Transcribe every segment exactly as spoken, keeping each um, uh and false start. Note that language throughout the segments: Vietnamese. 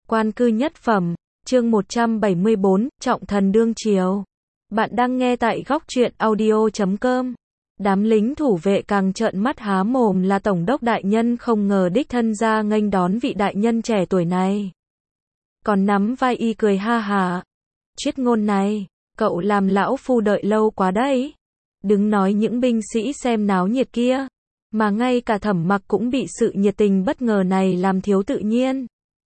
Quan cư nhất phẩm, chương một trăm bảy mươi bốn, trọng thần đương triều. Bạn đang nghe tại góc truyện audio chấm com. Đám lính thủ vệ càng trợn mắt há mồm là tổng đốc đại nhân không ngờ đích thân ra nghênh đón vị đại nhân trẻ tuổi này. Còn nắm vai y cười ha hả. Triết Ngôn này, cậu làm lão phu đợi lâu quá đấy. Đừng nói những binh sĩ xem náo nhiệt kia, mà ngay cả Thẩm Mặc cũng bị sự nhiệt tình bất ngờ này làm thiếu tự nhiên.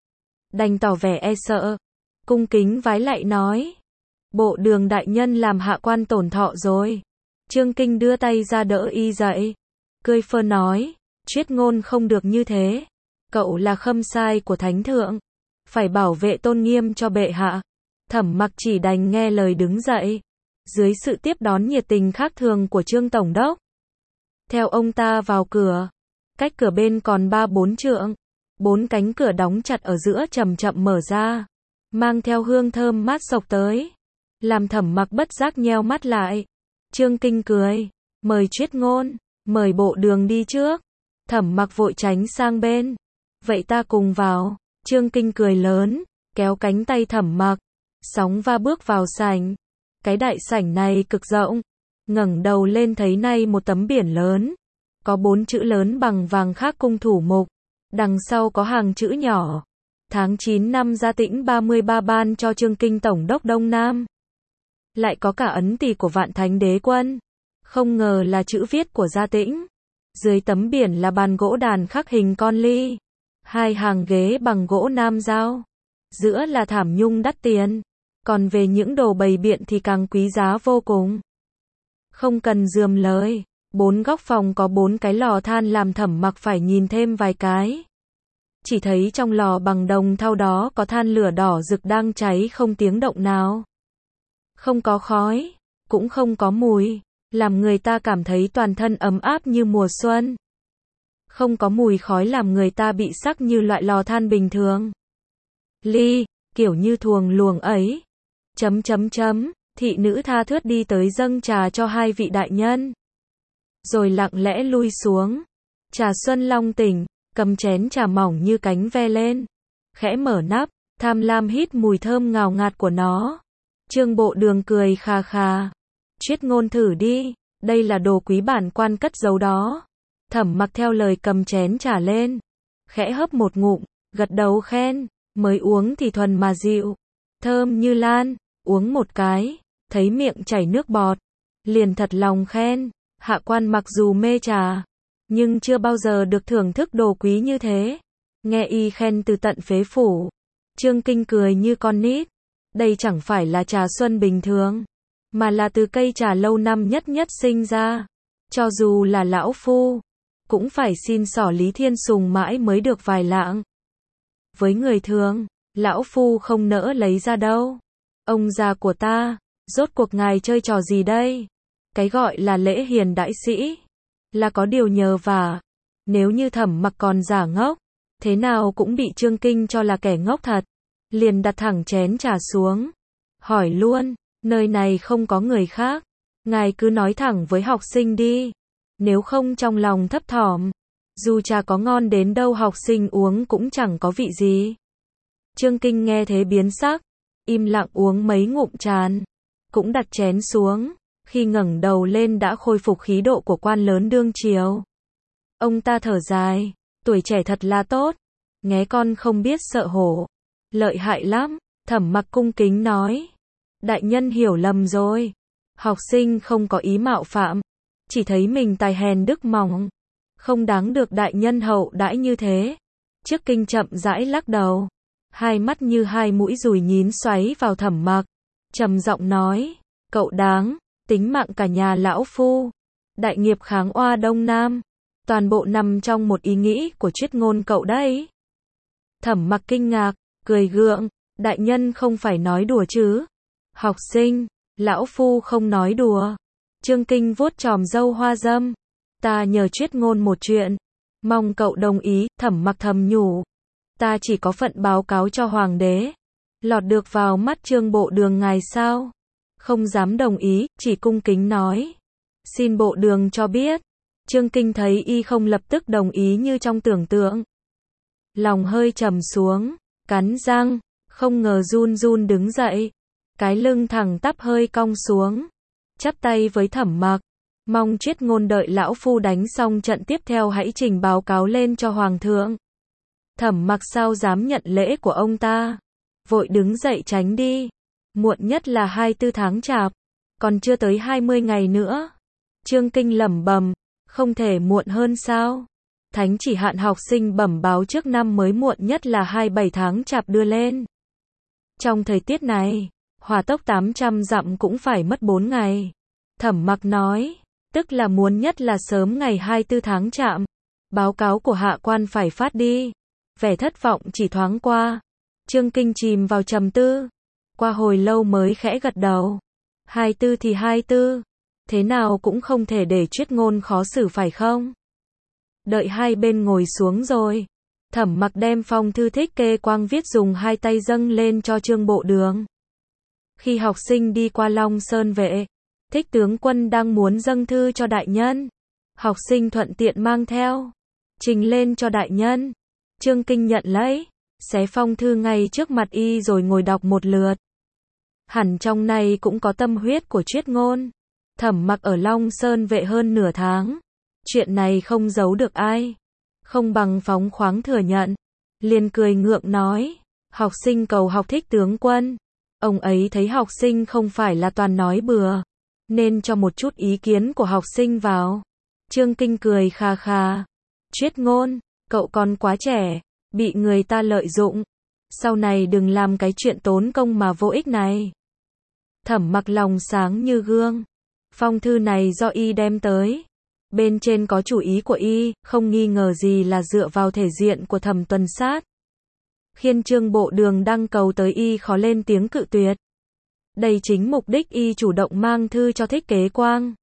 Đành tỏ vẻ e sợ, cung kính vái lạy nói: Bộ Đường đại nhân làm hạ quan tổn thọ rồi. Trương Kinh đưa tay ra đỡ y dậy, cười phơ nói: Triết Ngôn không được như thế, cậu là khâm sai của thánh thượng, phải bảo vệ tôn nghiêm cho bệ hạ. Thẩm Mặc chỉ đành nghe lời đứng dậy, dưới sự tiếp đón nhiệt tình khác thường của Trương tổng đốc. Theo ông ta vào cửa, cách cửa bên còn ba bốn trượng, bốn cánh cửa đóng chặt ở giữa chậm chậm mở ra, mang theo hương thơm mát sộc tới, làm Thẩm Mặc bất giác nheo mắt lại. Trương Kinh cười: Mời Triết Ngôn, mời Bộ Đường đi trước. Thẩm Mặc vội tránh sang bên: Vậy ta cùng vào. Trương Kinh cười lớn, kéo cánh tay Thẩm Mặc, sóng va bước vào sảnh. Cái đại sảnh này cực rộng, ngẩng đầu lên thấy nay một tấm biển lớn, có bốn chữ lớn bằng vàng khắc cung thủ mục, đằng sau có hàng chữ nhỏ: tháng chín năm Gia Tĩnh ba mươi ba ban cho Trương Kinh tổng đốc Đông Nam. Lại có cả ấn tỷ của Vạn Thánh Đế Quân, không ngờ là chữ viết của Gia Tĩnh. Dưới tấm biển là bàn gỗ đàn khắc hình con ly, hai hàng ghế bằng gỗ nam giao, giữa là thảm nhung đắt tiền. Còn về những đồ bày biện thì càng quý giá vô cùng. Không cần dườm lời, bốn góc phòng có bốn cái lò than làm Thẩm Mặc phải nhìn thêm vài cái. Chỉ thấy trong lò bằng đồng thau đó có than lửa đỏ rực đang cháy không tiếng động nào. Không có khói, cũng không có mùi, làm người ta cảm thấy toàn thân ấm áp như mùa xuân. Không có mùi khói làm người ta bị sắc như loại lò than bình thường. Ly, kiểu như thuồng luồng ấy. Chấm chấm chấm, thị nữ tha thướt đi tới dâng trà cho hai vị đại nhân. Rồi lặng lẽ lui xuống. Trà xuân long tỉnh, cầm chén trà mỏng như cánh ve lên. Khẽ mở nắp, tham lam hít mùi thơm ngào ngạt của nó. Trương Bộ Đường cười khà khà. Triết Ngôn thử đi, đây là đồ quý bản quan cất giấu đó. Thẩm Mặc theo lời cầm chén trà lên, khẽ hấp một ngụm, gật đầu khen: Mới uống thì thuần mà dịu, thơm như lan. Uống một cái, thấy miệng chảy nước bọt, liền thật lòng khen: Hạ quan mặc dù mê trà, nhưng chưa bao giờ được thưởng thức đồ quý như thế. Nghe y khen từ tận phế phủ, Trương Kinh cười như con nít. Đây chẳng phải là trà xuân bình thường, mà là từ cây trà lâu năm nhất nhất sinh ra. Cho dù là lão phu, cũng phải xin xỏ Lý Thiên Sùng mãi mới được vài lạng. Với người thường, lão phu không nỡ lấy ra đâu. Ông già của ta, rốt cuộc ngài chơi trò gì đây? Cái gọi là lễ hiền đại sĩ, là có điều nhờ vả. Nếu như Thẩm Mặc còn giả ngốc, thế nào cũng bị Trương Kinh cho là kẻ ngốc thật. Liền đặt thẳng chén trà xuống, hỏi luôn: Nơi này không có người khác, ngài cứ nói thẳng với học sinh đi, nếu không trong lòng thấp thỏm. Dù trà có ngon đến đâu học sinh uống cũng chẳng có vị gì. Trương Kinh nghe thế biến sắc, im lặng uống mấy ngụm tràn, cũng đặt chén xuống. Khi ngẩng đầu lên đã khôi phục khí độ của quan lớn đương triều. Ông ta thở dài: Tuổi trẻ thật là tốt, nghé con không biết sợ hổ, lợi hại lắm. Thẩm Mặc cung kính nói: Đại nhân hiểu lầm rồi, học sinh không có ý mạo phạm, chỉ thấy mình tài hèn đức mỏng, không đáng được đại nhân hậu đãi như thế. Trước Kinh chậm rãi lắc đầu, hai mắt như hai mũi dùi nhín xoáy vào Thẩm Mặc, trầm giọng nói: Cậu đáng, tính mạng cả nhà lão phu, đại nghiệp kháng oa Đông Nam, toàn bộ nằm trong một ý nghĩ của Triết Ngôn cậu đấy. Thẩm Mặc kinh ngạc, cười gượng: Đại nhân không phải nói đùa chứ? Học sinh, lão phu không nói đùa. Trương Kinh vuốt chòm râu hoa dâm: Ta nhờ Triết Ngôn một chuyện, mong cậu đồng ý. Thẩm Mặc thầm nhủ: Ta chỉ có phận báo cáo cho hoàng đế, lọt được vào mắt Trương Bộ Đường ngài sao? Không dám đồng ý, chỉ cung kính nói: Xin Bộ Đường cho biết. Trương Kinh thấy y không lập tức đồng ý như trong tưởng tượng, lòng hơi trầm xuống, cắn răng, không ngờ run run đứng dậy, cái lưng thẳng tắp hơi cong xuống, chắp tay với Thẩm Mặc, mong Triết Ngôn đợi lão phu đánh xong trận tiếp theo hãy trình báo cáo lên cho hoàng thượng. Thẩm Mặc sao dám nhận lễ của ông ta, vội đứng dậy tránh đi, muộn nhất là hai mươi tư tháng chạp, còn chưa tới hai mươi ngày nữa. Trương Kinh lẩm bẩm, không thể muộn hơn sao? Thánh chỉ hạn học sinh bẩm báo trước năm mới muộn nhất là hai mươi bảy tháng chạp đưa lên. Trong thời tiết này, hỏa tốc tám trăm dặm cũng phải mất bốn ngày. Thẩm Mặc nói, tức là muốn nhất là sớm ngày hai mươi tư tháng chạp. Báo cáo của hạ quan phải phát đi. Vẻ thất vọng chỉ thoáng qua. Trương Kinh chìm vào trầm tư. Qua hồi lâu mới khẽ gật đầu. hai mươi tư thì hai mươi tư. Thế nào cũng không thể để Triết Ngôn khó xử phải không? Đợi hai bên ngồi xuống rồi. Thẩm Mặc đem phong thư Thích Kê Quang viết dùng hai tay dâng lên cho Trương Bộ Đường. Khi học sinh đi qua Long Sơn Vệ, Thích tướng quân đang muốn dâng thư cho đại nhân. Học sinh thuận tiện mang theo, trình lên cho đại nhân. Trương Kinh nhận lấy, xé phong thư ngay trước mặt y rồi ngồi đọc một lượt. Hẳn trong này cũng có tâm huyết của Triết Ngôn. Thẩm Mặc ở Long Sơn Vệ hơn nửa tháng. Chuyện này không giấu được ai. Không bằng phóng khoáng thừa nhận. Liền cười ngượng nói, học sinh cầu học Thích tướng quân. Ông ấy thấy học sinh không phải là toàn nói bừa, nên cho một chút ý kiến của học sinh vào. Trương Kinh cười kha kha. Triết Ngôn, cậu còn quá trẻ, bị người ta lợi dụng. Sau này đừng làm cái chuyện tốn công mà vô ích này. Thẩm Mặc lòng sáng như gương. Phong thư này do y đem tới. Bên trên có chủ ý của y, không nghi ngờ gì là dựa vào thể diện của Thẩm Tuần Sát. Khiến Trương Bộ Đường đăng cầu tới y khó lên tiếng cự tuyệt. Đây chính mục đích y chủ động mang thư cho Thích Kế Quang.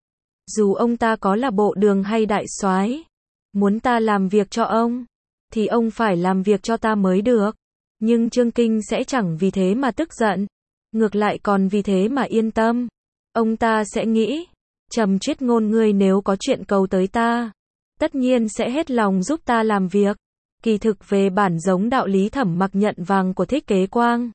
Dù ông ta có là bộ đường hay đại soái, muốn ta làm việc cho ông, thì ông phải làm việc cho ta mới được. Nhưng Trương Kinh sẽ chẳng vì thế mà tức giận, ngược lại còn vì thế mà yên tâm. Ông ta sẽ nghĩ, Trầm Triết Ngôn ngươi nếu có chuyện cầu tới ta, tất nhiên sẽ hết lòng giúp ta làm việc. Kỳ thực về bản giống đạo lý Thẩm Mặc nhận vàng của Thích Kế Quang.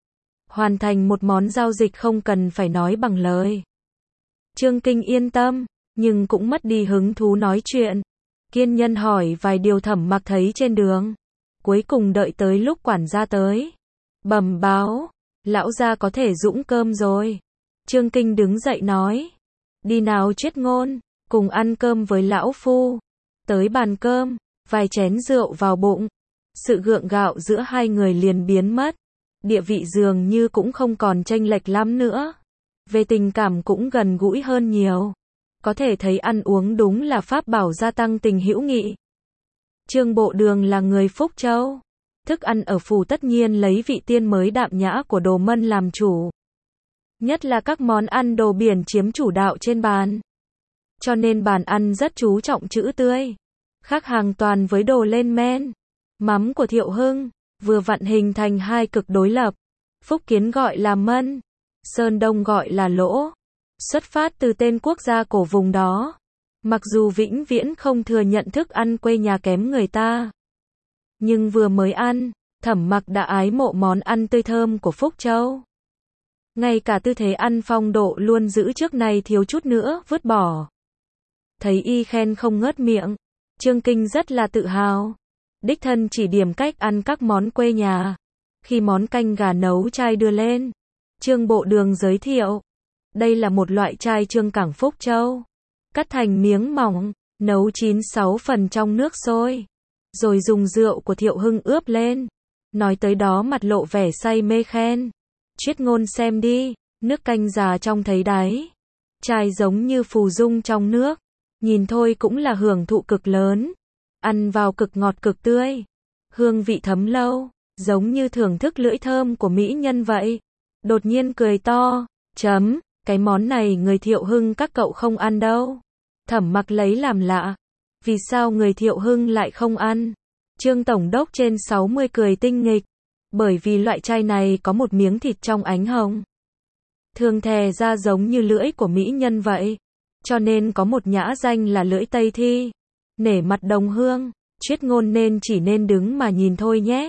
Hoàn thành một món giao dịch không cần phải nói bằng lời. Trương Kinh yên tâm, nhưng cũng mất đi hứng thú nói chuyện. Kiên nhân hỏi vài điều Thẩm Mặc thấy trên đường. Cuối cùng đợi tới lúc quản gia tới. Bẩm báo, lão gia có thể dũng cơm rồi. Trương Kinh đứng dậy nói, đi nào Triết Ngôn, cùng ăn cơm với lão phu. Tới bàn cơm, vài chén rượu vào bụng. Sự gượng gạo giữa hai người liền biến mất. Địa vị dường như cũng không còn chênh lệch lắm nữa. Về tình cảm cũng gần gũi hơn nhiều. Có thể thấy ăn uống đúng là pháp bảo gia tăng tình hữu nghị. Trương Bộ Đường là người Phúc Châu. Thức ăn ở phủ tất nhiên lấy vị tiên mới đạm nhã của Đồ Mân làm chủ. Nhất là các món ăn đồ biển chiếm chủ đạo trên bàn. Cho nên bàn ăn rất chú trọng chữ tươi. Khác hàng toàn với đồ lên men. Mắm của Thiệu Hưng, vừa vặn hình thành hai cực đối lập. Phúc Kiến gọi là Mân, Sơn Đông gọi là Lỗ. Xuất phát từ tên quốc gia cổ vùng đó. Mặc dù vĩnh viễn không thừa nhận thức ăn quê nhà kém người ta. Nhưng vừa mới ăn, Thẩm Mặc đã ái mộ món ăn tươi thơm của Phúc Châu. Ngay cả tư thế ăn phong độ luôn giữ trước này thiếu chút nữa vứt bỏ. Thấy y khen không ngớt miệng, Trương Kinh rất là tự hào. Đích thân chỉ điểm cách ăn các món quê nhà. Khi món canh gà nấu chai đưa lên, Trương Bộ Đường giới thiệu. Đây là một loại chai Trương Cảng Phúc Châu. Cắt thành miếng mỏng, nấu chín sáu phần trong nước sôi. Rồi dùng rượu của Thiệu Hưng ướp lên. Nói tới đó mặt lộ vẻ say mê khen. Triết Ngôn xem đi, nước canh già trong thấy đáy. Chai giống như phù dung trong nước. Nhìn thôi cũng là hưởng thụ cực lớn. Ăn vào cực ngọt cực tươi. Hương vị thấm lâu, giống như thưởng thức lưỡi thơm của mỹ nhân vậy. Đột nhiên cười to, chấm, cái món này người Thiệu Hưng các cậu không ăn đâu. Thẩm Mặc lấy làm lạ. Vì sao người Thiệu Hưng lại không ăn? Trương Tổng đốc trên sáu mươi cười tinh nghịch. Bởi vì loại chai này có một miếng thịt trong ánh hồng. Thường thè ra giống như lưỡi của mỹ nhân vậy. Cho nên có một nhã danh là lưỡi Tây Thi. Nể mặt đồng hương, Triết Ngôn nên chỉ nên đứng mà nhìn thôi nhé.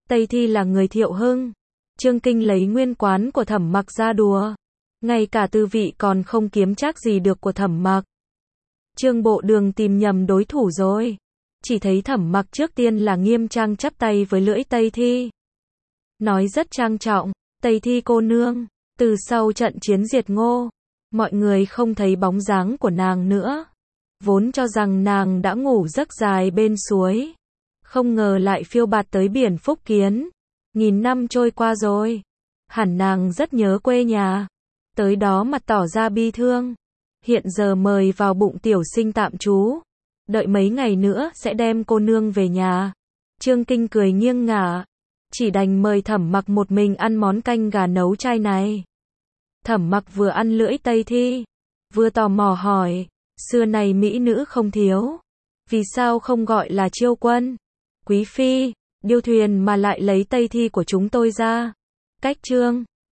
Tây Thi là người Thiệu Hưng. Trương Kinh lấy nguyên quán của Thẩm Mặc ra đùa. Ngay cả tư vị còn không kiếm chắc gì được của Thẩm Mặc. Trương Bộ Đường tìm nhầm đối thủ rồi. Chỉ thấy Thẩm Mặc trước tiên là nghiêm trang chắp tay với lưỡi Tây Thi. Nói rất trang trọng, Tây Thi cô nương, từ sau trận chiến diệt Ngô, mọi người không thấy bóng dáng của nàng nữa. Vốn cho rằng nàng đã ngủ giấc dài bên suối. Không ngờ lại phiêu bạt tới biển Phúc Kiến. Nghìn năm trôi qua rồi. Hẳn nàng rất nhớ quê nhà. Tới đó mặt tỏ ra bi thương. Hiện giờ mời vào bụng tiểu sinh tạm trú. Đợi mấy ngày nữa sẽ đem cô nương về nhà. Trương Kinh cười nghiêng ngả. Chỉ đành mời Thẩm Mặc một mình ăn món canh gà nấu chay này. Thẩm Mặc vừa ăn lưỡi Tây Thi, vừa tò mò hỏi, xưa này mỹ nữ không thiếu, vì sao không gọi là Chiêu Quân, Quý Phi, điêu thuyền mà lại lấy Tây Thi của chúng tôi ra? Cách Trương